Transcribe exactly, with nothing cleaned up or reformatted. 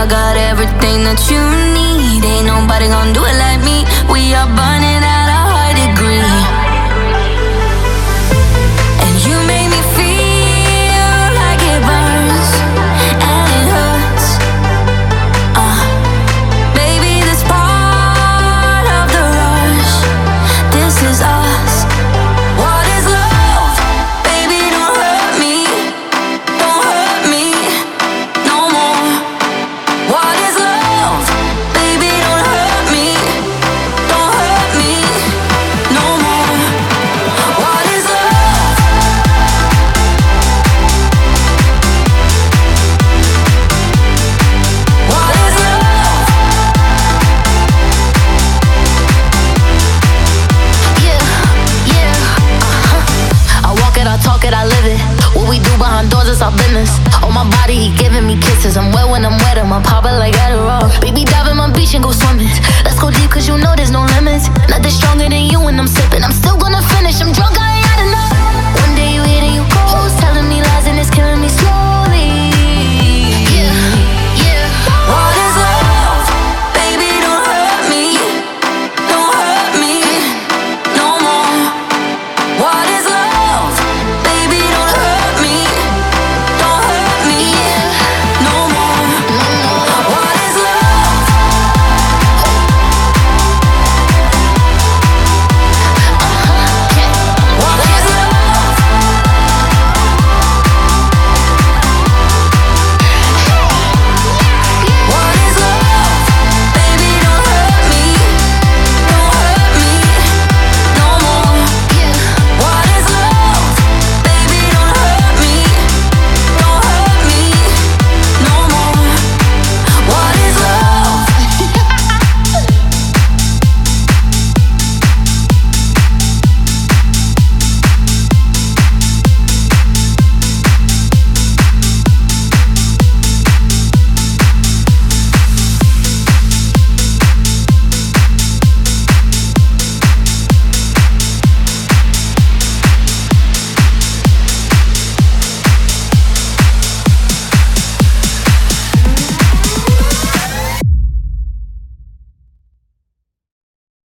I got everything that you need. Ain't nobody gonna do it like me. We are burning at a high degree. And you make me feel like it burns and it hurts. Uh, baby, this part of the rush. This is us. What is love? Baby, don't hurt me. Don't hurt me no more. What is love? Baby, don't hurt me. Don't hurt me no more. What is love? What is love? Yeah, yeah, uh-huh. I walk it, I talk it, I live it. What we do behind doors is our business. On my body, he giving me kisses. I'm wet when I'm wet, I'm popping like Adderall. Baby, dive in my beach and go swimming.